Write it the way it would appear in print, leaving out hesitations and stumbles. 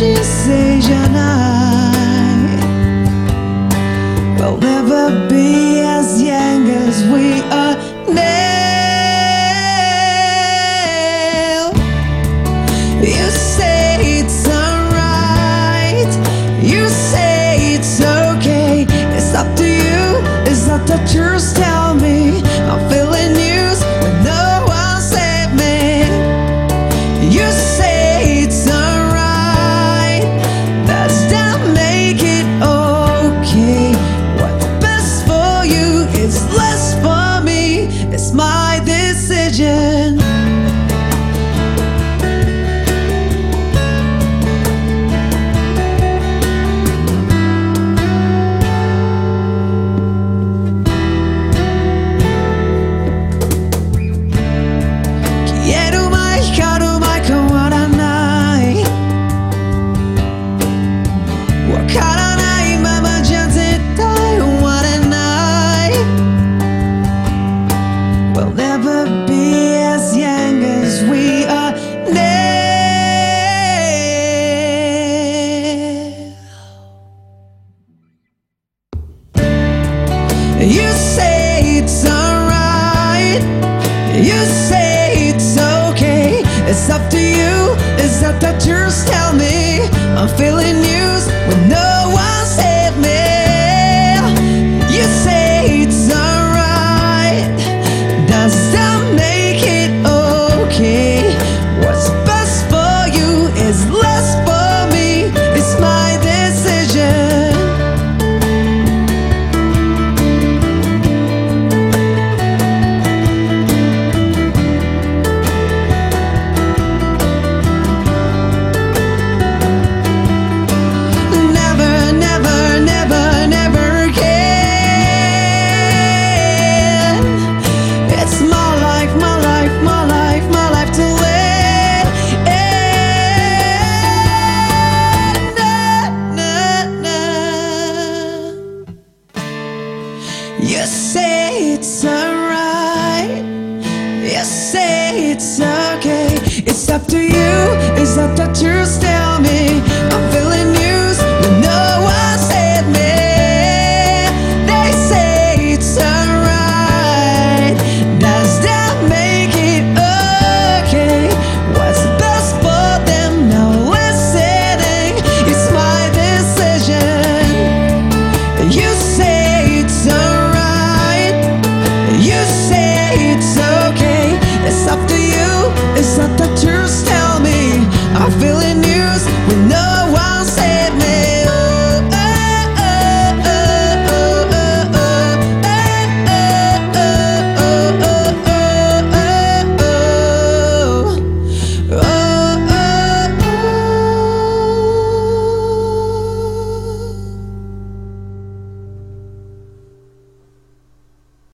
decision will never be as young as we are now. You say it's alright, you say it's okay. It's up to you, it's not the truth. Tell me I'm feeling used when no one saved me. You say it's alright, does that make it okay? What's best for you is less for me. It's my decision. We'll never be as young as we are now. You say it's alright, you say it's okay. It's up to you, it's not the truth. Tell me I'm feeling used when no one saved me. You say it's alright, does that make it okay? What's best for you is less for me. It's my decision. Never, never, never, never again. It's my life, my life, my life, my life to live. Na, na, na. You say it's alright, you say it's okay. It's up to you, it's not the truth.